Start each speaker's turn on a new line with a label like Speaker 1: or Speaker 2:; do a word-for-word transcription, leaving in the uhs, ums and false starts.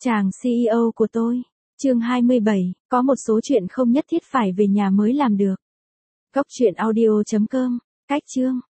Speaker 1: Chàng xê e ô của tôi. Chương hai mươi bảy, có một số chuyện không nhất thiết phải về nhà mới làm được. Góc truyện audio chấm com, cách chương.